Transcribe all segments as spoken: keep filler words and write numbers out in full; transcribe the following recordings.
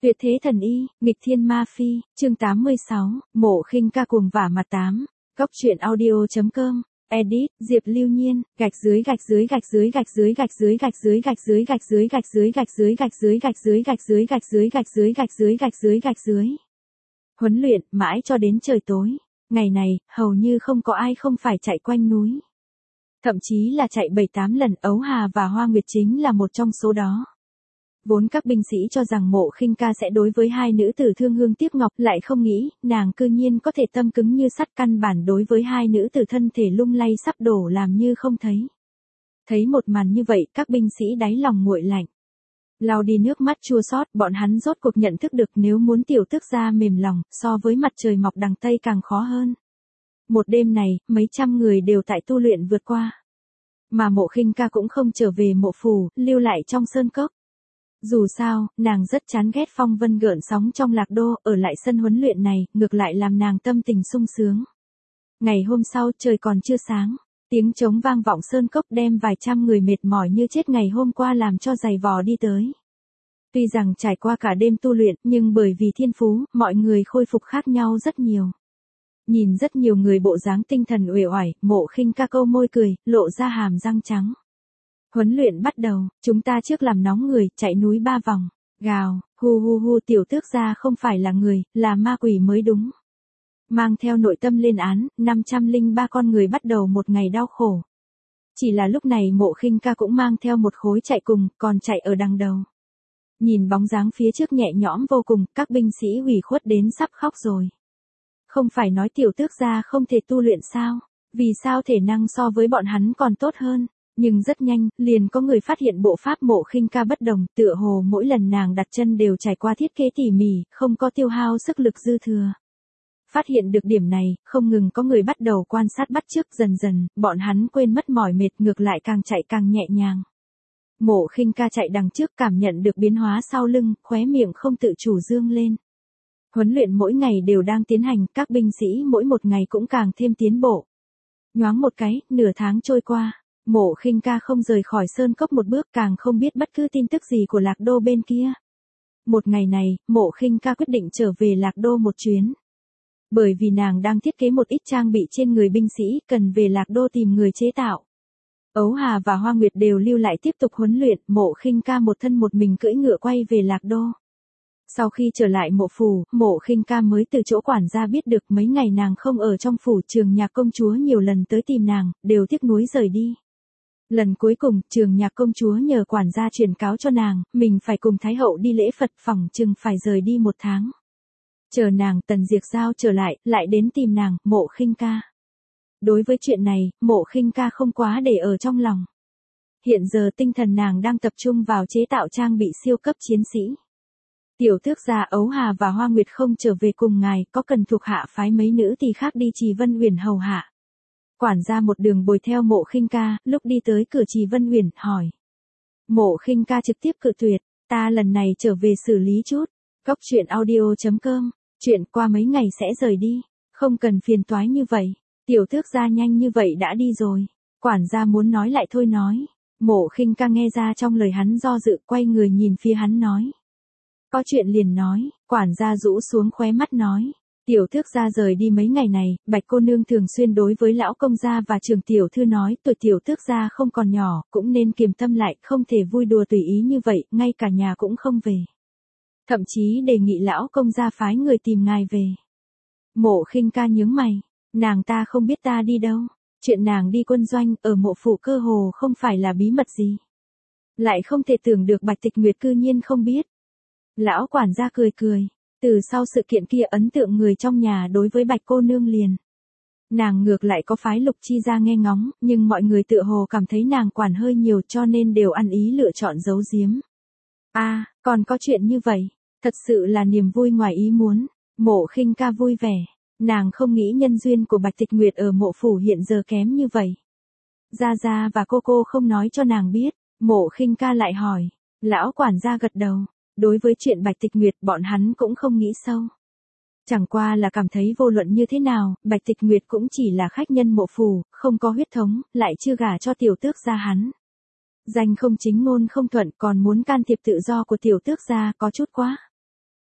Tuyệt thế thần y, nghịch thiên ma phi, chương tám mươi sáu, Mộ Khinh Ca cuồng vả mặt tám. Góc truyện audio.com. Edit, Diệp Lưu Nhiên, gạch dưới gạch dưới gạch dưới gạch dưới gạch dưới gạch dưới gạch dưới gạch dưới gạch dưới gạch dưới gạch dưới gạch dưới gạch dưới gạch dưới gạch dưới gạch dưới gạch dưới gạch dưới. Huấn luyện mãi cho đến trời tối. Ngày này, hầu như không có ai không phải chạy quanh núi. Thậm chí là chạy bảy tám lần. Ấu Hà và Hoa Nguyệt chính là một trong số đó. Vốn các binh sĩ cho rằng Mộ Khinh Ca sẽ đối với hai nữ tử thương hương tiếc ngọc, lại không nghĩ, nàng cư nhiên có thể tâm cứng như sắt, căn bản đối với hai nữ tử thân thể lung lay sắp đổ làm như không thấy. Thấy một màn như vậy, các binh sĩ đáy lòng nguội lạnh. Lau đi nước mắt chua xót, bọn hắn rốt cuộc nhận thức được nếu muốn tiểu tước gia mềm lòng, so với mặt trời mọc đằng Tây càng khó hơn. Một đêm này, mấy trăm người đều tại tu luyện vượt qua. Mà Mộ Khinh Ca cũng không trở về mộ phủ, lưu lại trong sơn cốc. Dù sao, nàng rất chán ghét phong vân gợn sóng trong Lạc Đô, ở lại sân huấn luyện này, ngược lại làm nàng tâm tình sung sướng. Ngày hôm sau, trời còn chưa sáng, tiếng trống vang vọng sơn cốc đem vài trăm người mệt mỏi như chết ngày hôm qua làm cho giày vò đi tới. Tuy rằng trải qua cả đêm tu luyện, nhưng bởi vì thiên phú, mọi người khôi phục khác nhau rất nhiều. Nhìn rất nhiều người bộ dáng tinh thần uể oải, Mộ Khinh Ca câu môi cười, lộ ra hàm răng trắng. Huấn luyện bắt đầu, chúng ta trước làm nóng người, chạy núi ba vòng. Gào, hu hu hu, tiểu tước gia không phải là người, là ma quỷ mới đúng. Mang theo nội tâm lên án, năm trăm lẻ ba con người bắt đầu một ngày đau khổ. Chỉ là lúc này Mộ Khinh Ca cũng mang theo một khối chạy cùng, còn chạy ở đằng đầu. Nhìn bóng dáng phía trước nhẹ nhõm vô cùng, các binh sĩ ủy khuất đến sắp khóc rồi. Không phải nói tiểu tước gia không thể tu luyện sao? Vì sao thể năng so với bọn hắn còn tốt hơn? Nhưng rất nhanh, liền có người phát hiện bộ pháp Mộ Khinh Ca bất đồng, tựa hồ mỗi lần nàng đặt chân đều trải qua thiết kế tỉ mỉ, không có tiêu hao sức lực dư thừa. Phát hiện được điểm này, không ngừng có người bắt đầu quan sát bắt chước, dần dần, bọn hắn quên mất mỏi mệt, ngược lại càng chạy càng nhẹ nhàng. Mộ Khinh Ca chạy đằng trước, cảm nhận được biến hóa sau lưng, khóe miệng không tự chủ dương lên. Huấn luyện mỗi ngày đều đang tiến hành, các binh sĩ mỗi một ngày cũng càng thêm tiến bộ. Nhoáng một cái, nửa tháng trôi qua. Mộ Khinh Ca không rời khỏi sơn cốc một bước, càng không biết bất cứ tin tức gì của Lạc Đô bên kia. Một ngày này, Mộ Khinh Ca quyết định trở về Lạc Đô một chuyến. Bởi vì nàng đang thiết kế một ít trang bị trên người binh sĩ, cần về Lạc Đô tìm người chế tạo. Ấu Hà và Hoa Nguyệt đều lưu lại tiếp tục huấn luyện, Mộ Khinh Ca một thân một mình cưỡi ngựa quay về Lạc Đô. Sau khi trở lại mộ phủ, Mộ Khinh Ca mới từ chỗ quản gia biết được mấy ngày nàng không ở trong phủ, Trường Nhạc công chúa nhiều lần tới tìm nàng, đều tiếc nuối rời đi. Lần cuối cùng, Trường Nhạc công chúa nhờ quản gia truyền cáo cho nàng, mình phải cùng Thái hậu đi lễ Phật, phỏng chừng phải rời đi một tháng. Chờ nàng, Tần Diệc Giao trở lại, lại đến tìm nàng, Mộ Khinh Ca. Đối với chuyện này, Mộ Khinh Ca không quá để ở trong lòng. Hiện giờ tinh thần nàng đang tập trung vào chế tạo trang bị siêu cấp chiến sĩ. Tiểu tước gia Ấu Hà và Hoa Nguyệt không trở về cùng ngài, có cần thuộc hạ phái mấy nữ tỳ khác đi Trì Vân Uyển hầu hạ. Quản gia một đường bồi theo Mộ Khinh Ca, lúc đi tới cửa Trì Vân Uyển, hỏi. Mộ Khinh Ca trực tiếp cự tuyệt, ta lần này trở về xử lý chút. Góc truyện audio.com, chuyện qua mấy ngày sẽ rời đi, không cần phiền toái như vậy. Tiểu tước gia nhanh như vậy đã đi rồi. Quản gia muốn nói lại thôi nói. Mộ Khinh Ca nghe ra trong lời hắn do dự, quay người nhìn phía hắn nói. Có chuyện liền nói, quản gia rũ xuống khóe mắt nói. Tiểu tước gia rời đi mấy ngày này, Bạch cô nương thường xuyên đối với lão công gia và Trường tiểu thư nói, tuổi tiểu tước gia không còn nhỏ, cũng nên kiềm tâm lại, không thể vui đùa tùy ý như vậy, ngay cả nhà cũng không về. Thậm chí đề nghị lão công gia phái người tìm ngài về. Mộ Khinh Ca nhướng mày, nàng ta không biết ta đi đâu, chuyện nàng đi quân doanh, ở mộ phủ cơ hồ không phải là bí mật gì. Lại không thể tưởng được Bạch Tịch Nguyệt cư nhiên không biết. Lão quản gia cười cười. Từ sau sự kiện kia, ấn tượng người trong nhà đối với Bạch cô nương liền. Nàng ngược lại có phái Lục Chi ra nghe ngóng, nhưng mọi người tựa hồ cảm thấy nàng quản hơi nhiều, cho nên đều ăn ý lựa chọn giấu giếm. A, à, còn có chuyện như vậy, thật sự là niềm vui ngoài ý muốn. Mộ Khinh Ca vui vẻ, nàng không nghĩ nhân duyên của Bạch Tịch Nguyệt ở mộ phủ hiện giờ kém như vậy. Gia Gia và cô cô không nói cho nàng biết. Mộ Khinh Ca lại hỏi. Lão quản gia gật đầu. Đối với chuyện Bạch Tịch Nguyệt, bọn hắn cũng không nghĩ sâu. Chẳng qua là cảm thấy vô luận như thế nào, Bạch Tịch Nguyệt cũng chỉ là khách nhân mộ phủ, không có huyết thống, lại chưa gả cho tiểu tước gia hắn. Danh không chính ngôn không thuận, còn muốn can thiệp tự do của tiểu tước gia, có chút quá.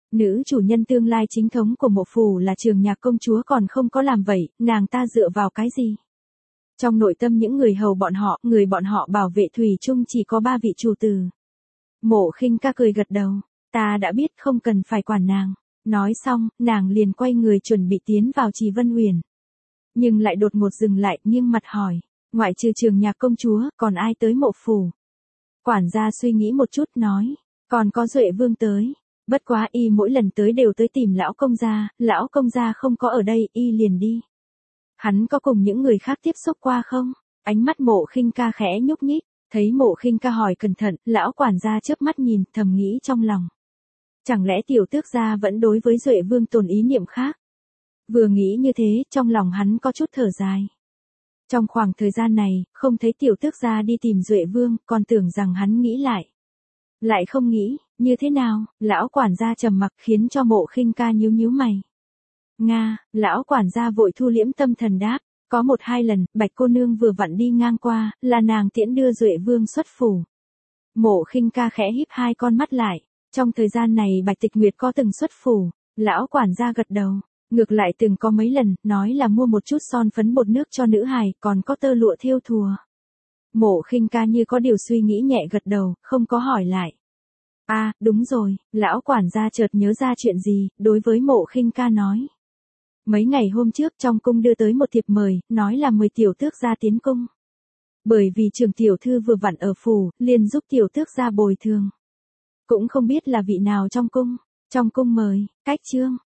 Nữ chủ nhân tương lai chính thống của mộ phủ là Trường Nhạc công chúa còn không có làm vậy, nàng ta dựa vào cái gì? Trong nội tâm những người hầu bọn họ, người bọn họ bảo vệ thủy chung chỉ có ba vị chủ tử. Mộ Khinh Ca cười gật đầu, ta đã biết không cần phải quản nàng. Nói xong, nàng liền quay người chuẩn bị tiến vào Trì Vân Uyển. Nhưng lại đột ngột dừng lại, nghiêng mặt hỏi, ngoại trừ Trường Nhạc công chúa, còn ai tới mộ phủ? Quản gia suy nghĩ một chút nói, còn có Duệ Vương tới. Bất quá y mỗi lần tới đều tới tìm lão công gia, lão công gia không có ở đây, y liền đi. Hắn có cùng những người khác tiếp xúc qua không? Ánh mắt Mộ Khinh Ca khẽ nhúc nhích, thấy Mộ Khinh Ca hỏi cẩn thận, lão quản gia chớp mắt nhìn, thầm nghĩ trong lòng. Chẳng lẽ tiểu tước gia vẫn đối với Duệ Vương tồn ý niệm khác? Vừa nghĩ như thế, trong lòng hắn có chút thở dài. Trong khoảng thời gian này, không thấy tiểu tước gia đi tìm Duệ Vương, còn tưởng rằng hắn nghĩ lại. Lại không nghĩ, như thế nào? Lão quản gia trầm mặc khiến cho Mộ Khinh Ca nhíu nhíu mày. Nga, lão quản gia vội thu liễm tâm thần đáp, có một hai lần, Bạch cô nương vừa vặn đi ngang qua, là nàng tiễn đưa Duệ Vương xuất phủ. Mộ Khinh Ca khẽ híp hai con mắt lại, trong thời gian này Bạch Tịch Nguyệt có từng xuất phủ, lão quản gia gật đầu, ngược lại từng có mấy lần, nói là mua một chút son phấn bột nước cho nữ hài, còn có tơ lụa thêu thùa. Mộ Khinh Ca như có điều suy nghĩ nhẹ gật đầu, không có hỏi lại. À, đúng rồi, lão quản gia chợt nhớ ra chuyện gì, đối với Mộ Khinh Ca nói. Mấy ngày hôm trước trong cung đưa tới một thiệp mời, nói là mời tiểu tước gia tiến cung. Bởi vì Trường tiểu thư vừa vặn ở phủ, liền giúp tiểu tước gia bồi thường. Cũng không biết là vị nào trong cung, trong cung mời, cách chương.